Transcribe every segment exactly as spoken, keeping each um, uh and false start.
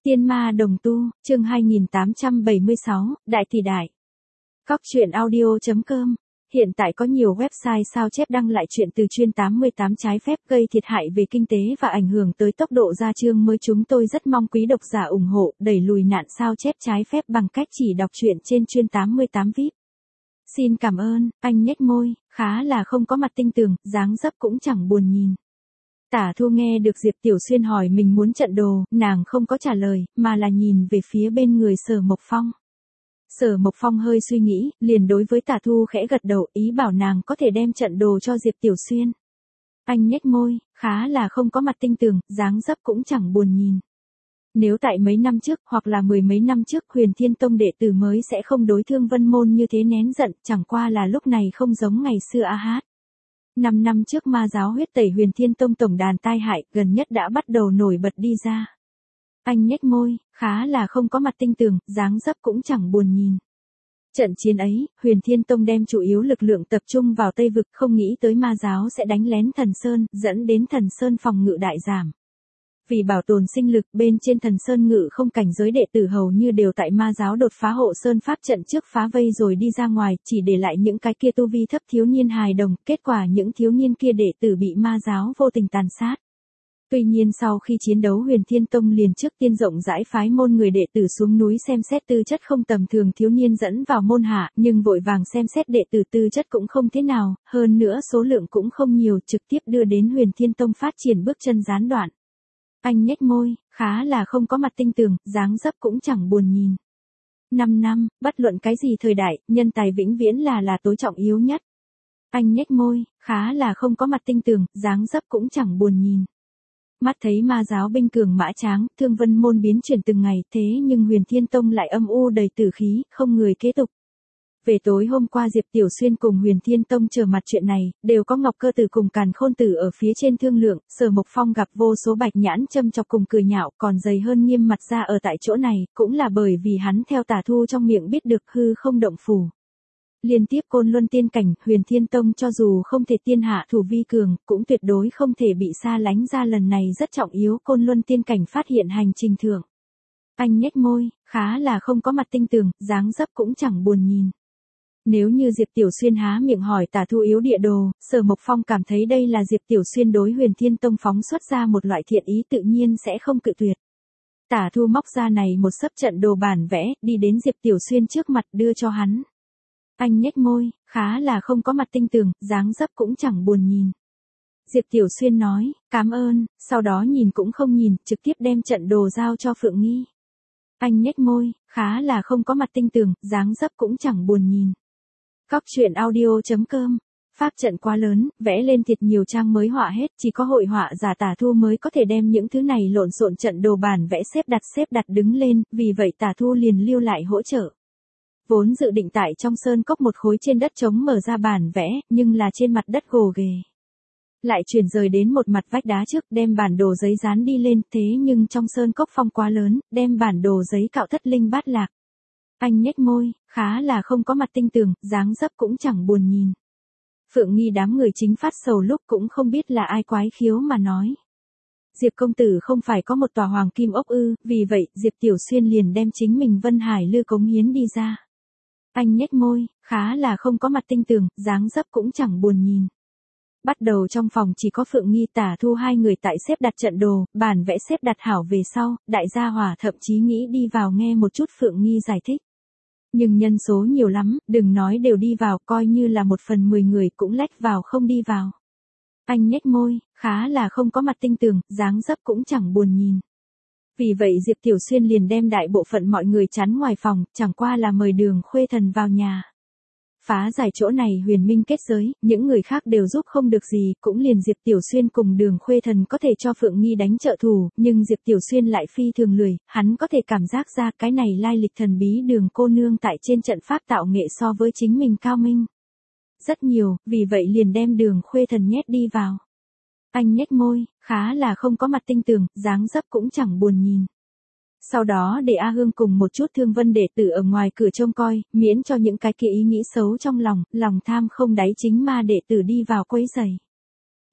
Tiên ma đồng tu, chương hai nghìn tám trăm bảy mươi sáu, Đại tỷ đại. Cóc truyện audio chấm com. Hiện tại có nhiều website sao chép đăng lại chuyện từ chuyên tám mươi tám trái phép gây thiệt hại về kinh tế và ảnh hưởng tới tốc độ ra chương mới. Chúng tôi rất mong quý độc giả ủng hộ đẩy lùi nạn sao chép trái phép bằng cách chỉ đọc truyện trên chuyên tám mươi tám vê i pê. Xin cảm ơn. Anh nhếch môi, khá là không có mặt tinh tường, dáng dấp cũng chẳng buồn nhìn. Tả Thu nghe được Diệp Tiểu Xuyên hỏi mình muốn trận đồ, nàng không có trả lời, mà là nhìn về phía bên người Sở Mộc Phong. Sở Mộc Phong hơi suy nghĩ, liền đối với Tả Thu khẽ gật đầu, ý bảo nàng có thể đem trận đồ cho Diệp Tiểu Xuyên. Anh nhếch môi, khá là không có mặt tinh tường, dáng dấp cũng chẳng buồn nhìn. Nếu tại mấy năm trước, hoặc là mười mấy năm trước, Huyền Thiên Tông đệ tử mới sẽ không đối Thương Vân Môn như thế nén giận, chẳng qua là lúc này không giống ngày xưa a hát. Năm năm trước ma giáo huyết tẩy Huyền Thiên Tông tổng đàn tai hại, gần nhất đã bắt đầu nổi bật đi ra. Anh nhếch môi, khá là không có mặt tinh tường, dáng dấp cũng chẳng buồn nhìn. Trận chiến ấy, Huyền Thiên Tông đem chủ yếu lực lượng tập trung vào Tây Vực, không nghĩ tới ma giáo sẽ đánh lén Thần Sơn, dẫn đến Thần Sơn phòng ngự đại giảm. Vì bảo tồn sinh lực, bên trên Thần Sơn ngự không cảnh giới đệ tử hầu như đều tại ma giáo đột phá hộ sơn pháp trận trước phá vây rồi đi ra ngoài, chỉ để lại những cái kia tu vi thấp thiếu niên hài đồng, kết quả những thiếu niên kia đệ tử bị ma giáo vô tình tàn sát. Tuy nhiên sau khi chiến đấu Huyền Thiên Tông liền trước tiên rộng rãi phái môn người đệ tử xuống núi xem xét tư chất không tầm thường thiếu niên dẫn vào môn hạ, nhưng vội vàng xem xét đệ tử tư chất cũng không thế nào, hơn nữa số lượng cũng không nhiều, trực tiếp đưa đến Huyền Thiên Tông phát triển bước chân gián đoạn. Anh nhếch môi, khá là không có mặt tinh tường, dáng dấp cũng chẳng buồn nhìn. Năm năm, bất luận cái gì thời đại, nhân tài vĩnh viễn là là tối trọng yếu nhất. Anh nhếch môi, khá là không có mặt tinh tường, dáng dấp cũng chẳng buồn nhìn. Mắt thấy ma giáo binh cường mã tráng, Thương Vân Môn biến chuyển từng ngày, thế nhưng Huyền Thiên Tông lại âm u đầy tử khí, không người kế tục. Về tối hôm qua Diệp Tiểu Xuyên cùng Huyền Thiên Tông trở mặt chuyện này, đều có Ngọc Cơ Tử cùng Càn Khôn Tử ở phía trên thương lượng, Sở Mộc Phong gặp vô số bạch nhãn châm chọc cùng cười nhạo, còn dày hơn nghiêm mặt ra ở tại chỗ này, cũng là bởi vì hắn theo Tả Thu trong miệng biết được hư không động phủ. Liên tiếp Côn Luân tiên cảnh, Huyền Thiên Tông cho dù không thể tiên hạ thủ vi cường, cũng tuyệt đối không thể bị xa lánh ra lần này rất trọng yếu Côn Luân tiên cảnh phát hiện hành trình thượng. Anh nhếch môi, khá là không có mặt tinh tường, dáng dấp cũng chẳng buồn nhìn. Nếu như Diệp Tiểu Xuyên há miệng hỏi Tả Thu yếu địa đồ, Sở Mộc Phong cảm thấy đây là Diệp Tiểu Xuyên đối Huyền Thiên Tông phóng xuất ra một loại thiện ý tự nhiên sẽ không cự tuyệt. Tả Thu móc ra này một sấp trận đồ bản vẽ, đi đến Diệp Tiểu Xuyên trước mặt đưa cho hắn. Anh nhếch môi, khá là không có mặt tinh tường, dáng dấp cũng chẳng buồn nhìn. Diệp Tiểu Xuyên nói, cảm ơn, sau đó nhìn cũng không nhìn, trực tiếp đem trận đồ giao cho Phượng Nghi. Anh nhếch môi, khá là không có mặt tinh tường, dáng dấp cũng chẳng buồn nhìn. Cóc truyện audio chấm com. Pháp trận quá lớn, vẽ lên thiệt nhiều trang mới họa hết, chỉ có hội họa giả Tả Thu mới có thể đem những thứ này lộn xộn trận đồ bản vẽ xếp đặt xếp đặt đứng lên, vì vậy Tả Thu liền lưu lại hỗ trợ. Vốn dự định tại trong sơn cốc một khối trên đất trống mở ra bản vẽ, nhưng là trên mặt đất gồ ghề. Lại chuyển rời đến một mặt vách đá trước, đem bản đồ giấy dán đi lên, thế nhưng trong sơn cốc phong quá lớn, đem bản đồ giấy cạo thất linh bát lạc. Anh nhếch môi, khá là không có mặt tinh tường, dáng dấp cũng chẳng buồn nhìn. Phượng Nghi đám người chính phát sầu lúc cũng không biết là ai quái khiếu mà nói. Diệp công tử không phải có một tòa hoàng kim ốc ư, vì vậy Diệp Tiểu Xuyên liền đem chính mình Vân Hải Lư cống hiến đi ra. Anh nhếch môi, khá là không có mặt tinh tường, dáng dấp cũng chẳng buồn nhìn. Bắt đầu trong phòng chỉ có Phượng Nghi Tả Thu hai người tại xếp đặt trận đồ, bản vẽ xếp đặt hảo về sau, đại gia hỏa thậm chí nghĩ đi vào nghe một chút Phượng Nghi giải thích. Nhưng nhân số nhiều lắm, đừng nói đều đi vào, coi như là một phần mười người cũng lách vào không đi vào. Anh nhếch môi, khá là không có mặt tinh tường, dáng dấp cũng chẳng buồn nhìn. Vì vậy Diệp Tiểu Xuyên liền đem đại bộ phận mọi người chắn ngoài phòng, chẳng qua là mời Đường Khuê Thần vào nhà. Phá giải chỗ này huyền minh kết giới, những người khác đều giúp không được gì, cũng liền Diệp Tiểu Xuyên cùng Đường Khuê Thần có thể cho Phượng Nghi đánh trợ thủ, nhưng Diệp Tiểu Xuyên lại phi thường lười, hắn có thể cảm giác ra cái này lai lịch thần bí Đường cô nương tại trên trận pháp tạo nghệ so với chính mình cao minh. Rất nhiều, vì vậy liền đem Đường Khuê Thần nhét đi vào. Anh nhếch môi, khá là không có mặt tinh tường, dáng dấp cũng chẳng buồn nhìn. Sau đó để A Hương cùng một chút Thương Vân đệ tử ở ngoài cửa trông coi, miễn cho những cái kia ý nghĩ xấu trong lòng, lòng tham không đáy chính ma đệ tử đi vào quấy rầy.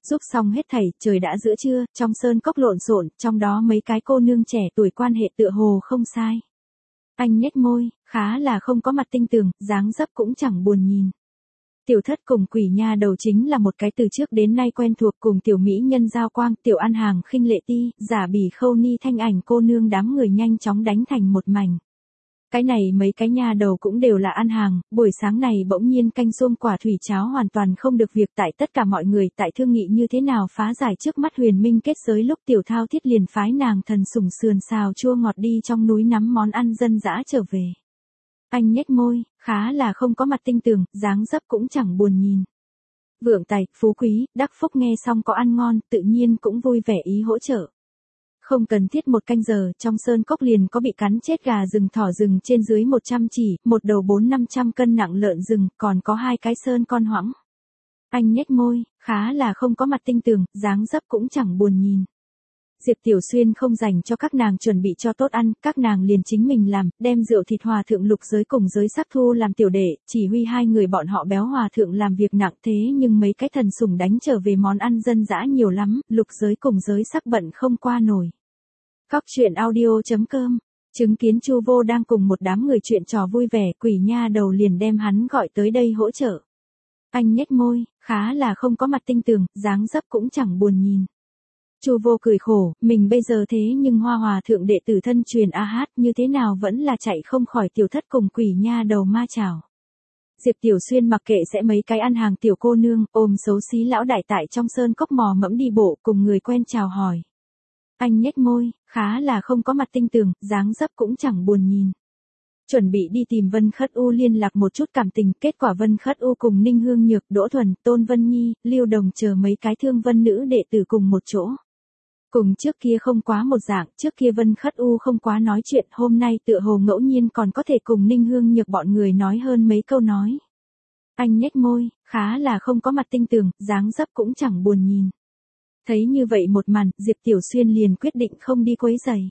Giúp xong hết thảy, trời đã giữa trưa, trong sơn cốc lộn xộn, trong đó mấy cái cô nương trẻ tuổi quan hệ tựa hồ không sai. Anh nhếch môi, khá là không có mặt tinh tường, dáng dấp cũng chẳng buồn nhìn. Tiểu thất cùng quỷ nha đầu chính là một cái từ trước đến nay quen thuộc, cùng tiểu mỹ nhân giao quang, tiểu ăn hàng khinh lệ ti, giả bỉ khâu ni thanh ảnh cô nương đám người nhanh chóng đánh thành một mảnh. Cái này mấy cái nha đầu cũng đều là ăn hàng, buổi sáng này bỗng nhiên canh xuông quả thủy cháo hoàn toàn không được việc, tại tất cả mọi người tại thương nghị như thế nào phá giải trước mắt huyền minh kết giới lúc tiểu thao thiết liền phái nàng thần sủng sườn xào chua ngọt đi trong núi nắm món ăn dân dã trở về. Anh nhếch môi, khá là không có mặt tinh tường, dáng dấp cũng chẳng buồn nhìn. Vượng tài, phú quý, đắc phúc nghe xong có ăn ngon, tự nhiên cũng vui vẻ ý hỗ trợ. Không cần thiết một canh giờ, trong sơn cốc liền có bị cắn chết gà rừng thỏ rừng trên dưới một trăm chỉ, một đầu bốn năm trăm cân nặng lợn rừng, còn có hai cái sơn con hoãng. Anh nhếch môi, khá là không có mặt tinh tường, dáng dấp cũng chẳng buồn nhìn. Diệp Tiểu Xuyên không dành cho các nàng chuẩn bị cho tốt ăn, các nàng liền chính mình làm, đem rượu thịt hòa thượng lục giới cùng giới sắc thu làm tiểu đệ, chỉ huy hai người bọn họ béo hòa thượng làm việc nặng, thế nhưng mấy cái thần sủng đánh trở về món ăn dân dã nhiều lắm, lục giới cùng giới sắc bận không qua nổi. Cóc truyện audio chấm com, chứng kiến Chu Vô đang cùng một đám người chuyện trò vui vẻ, quỷ nha đầu liền đem hắn gọi tới đây hỗ trợ. Anh nhếch môi, khá là không có mặt tinh tường, dáng dấp cũng chẳng buồn nhìn. Chu Vô cười khổ, mình bây giờ thế nhưng Hoa Hòa thượng đệ tử thân truyền a hát, như thế nào vẫn là chạy không khỏi tiểu thất cùng quỷ nha đầu ma chảo. Diệp Tiểu Xuyên mặc kệ sẽ mấy cái ăn hàng tiểu cô nương, ôm xấu xí lão đại tại trong sơn cốc mò mẫm đi bộ cùng người quen chào hỏi. Anh nhếch môi, khá là không có mặt tinh tường, dáng dấp cũng chẳng buồn nhìn. Chuẩn bị đi tìm Vân Khất U liên lạc một chút cảm tình, kết quả Vân Khất U cùng Ninh Hương Nhược, Đỗ Thuần, Tôn Vân Nhi, Lưu Đồng chờ mấy cái thương vân nữ đệ tử cùng một chỗ. Cùng trước kia không quá một dạng, trước kia Vân Khất U không quá nói chuyện, hôm nay tựa hồ ngẫu nhiên còn có thể cùng Ninh Hương Nhược bọn người nói hơn mấy câu nói. Anh nhếch môi, khá là không có mặt tinh tường, dáng dấp cũng chẳng buồn nhìn. Thấy như vậy một màn, Diệp Tiểu Xuyên liền quyết định không đi quấy rầy.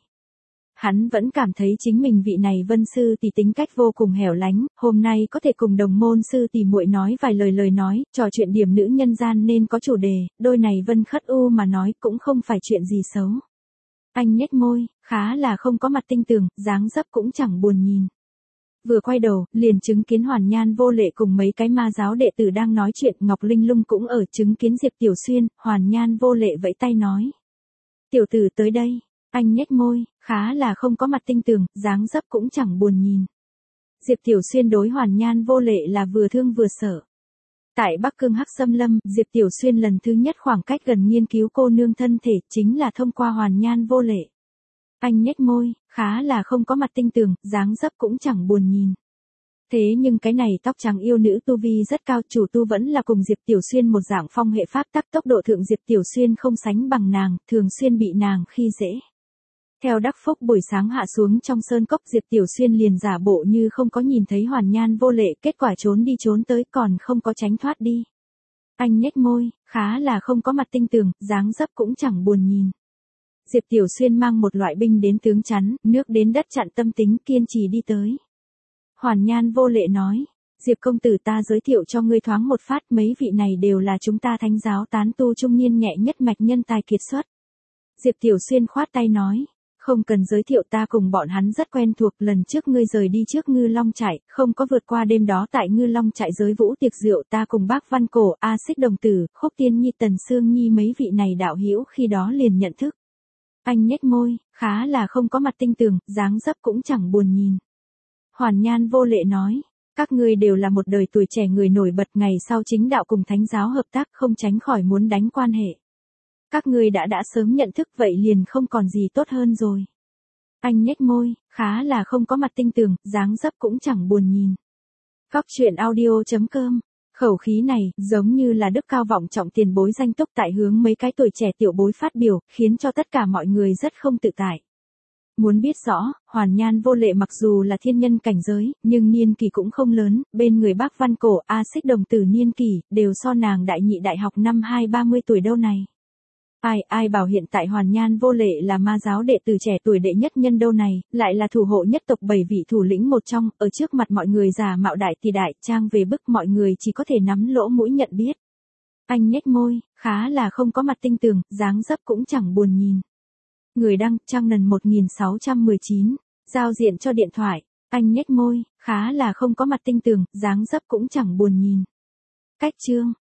Hắn vẫn cảm thấy chính mình vị này Vân sư tỷ tính cách vô cùng hẻo lánh, hôm nay có thể cùng đồng môn sư tỷ muội nói vài lời lời nói, trò chuyện điểm nữ nhân gian nên có chủ đề, đôi này Vân Khất U mà nói cũng không phải chuyện gì xấu. Anh nhếch môi, khá là không có mặt tinh tường, dáng dấp cũng chẳng buồn nhìn. Vừa quay đầu, liền chứng kiến Hoàn Nhan Vô Lệ cùng mấy cái ma giáo đệ tử đang nói chuyện, Ngọc Linh Lung cũng ở, chứng kiến Diệp Tiểu Xuyên, Hoàn Nhan Vô Lệ vẫy tay nói. Tiểu tử tới đây. Anh nhếch môi, khá là không có mặt tinh tường, dáng dấp cũng chẳng buồn nhìn. Diệp Tiểu Xuyên đối Hoàn Nhan Vô Lệ là vừa thương vừa sợ. Tại Bắc Cương Hắc Xâm Lâm, Diệp Tiểu Xuyên lần thứ nhất khoảng cách gần nghiên cứu cô nương thân thể, chính là thông qua Hoàn Nhan Vô Lệ. Anh nhếch môi, khá là không có mặt tinh tường, dáng dấp cũng chẳng buồn nhìn. Thế nhưng cái này tóc trắng yêu nữ tu vi rất cao, chủ tu vẫn là cùng Diệp Tiểu Xuyên một dạng phong hệ pháp tắc, tốc độ thượng Diệp Tiểu Xuyên không sánh bằng nàng, thường xuyên bị nàng khi dễ. Theo đắc phúc buổi sáng hạ xuống trong sơn cốc, Diệp Tiểu Xuyên liền giả bộ như không có nhìn thấy Hoàn Nhan Vô Lệ, kết quả trốn đi trốn tới còn không có tránh thoát đi. Anh nhếch môi, khá là không có mặt tinh tường, dáng dấp cũng chẳng buồn nhìn. Diệp Tiểu Xuyên mang một loại binh đến tướng chắn, nước đến đất chặn tâm tính, kiên trì đi tới. Hoàn Nhan Vô Lệ nói, Diệp công tử ta giới thiệu cho ngươi thoáng một phát, mấy vị này đều là chúng ta thánh giáo tán tu trung niên nhẹ nhất mạch nhân tài kiệt xuất. Diệp Tiểu Xuyên khoát tay nói, không cần giới thiệu, ta cùng bọn hắn rất quen thuộc, lần trước ngươi rời đi trước Ngư Long trại, không có vượt qua đêm đó tại Ngư Long trại giới vũ tiệc rượu, ta cùng bác Văn Cổ, A Xích Đồng Tử, Khúc Tiên Nhi, Tần Sương Nhi mấy vị này đạo hữu khi đó liền nhận thức. Anh nhếch môi, khá là không có mặt tinh tường, dáng dấp cũng chẳng buồn nhìn. Hoàn Nhan Vô Lệ nói, các ngươi đều là một đời tuổi trẻ người nổi bật, ngày sau chính đạo cùng thánh giáo hợp tác không tránh khỏi muốn đánh quan hệ. Các ngươi đã đã sớm nhận thức vậy liền không còn gì tốt hơn rồi. Anh nhếch môi, khá là không có mặt tinh tường, dáng dấp cũng chẳng buồn nhìn. Cóc truyện audio chấm com, khẩu khí này, giống như là đức cao vọng trọng tiền bối danh túc tại hướng mấy cái tuổi trẻ tiểu bối phát biểu, khiến cho tất cả mọi người rất không tự tại. Muốn biết rõ, Hoàn Nhan Vô Lệ mặc dù là thiên nhân cảnh giới, nhưng niên kỳ cũng không lớn, bên người bác Văn Cổ, A Xích Đồng Tử niên kỳ, đều so nàng đại nhị đại học năm hai ba mươi tuổi đâu này. Ai, ai bảo hiện tại Hoàn Nhan Vô Lệ là ma giáo đệ tử trẻ tuổi đệ nhất nhân đâu này, lại là thủ hộ nhất tộc bảy vị thủ lĩnh một trong, ở trước mặt mọi người giả mạo đại tỷ đại, trang về bức mọi người chỉ có thể nắm lỗ mũi nhận biết. Anh nhếch môi, khá là không có mặt tinh tường, dáng dấp cũng chẳng buồn nhìn. Người đăng, trang nần một nghìn sáu trăm mười chín. Giao diện cho điện thoại. Anh nhếch môi, khá là không có mặt tinh tường, dáng dấp cũng chẳng buồn nhìn. Cách chương.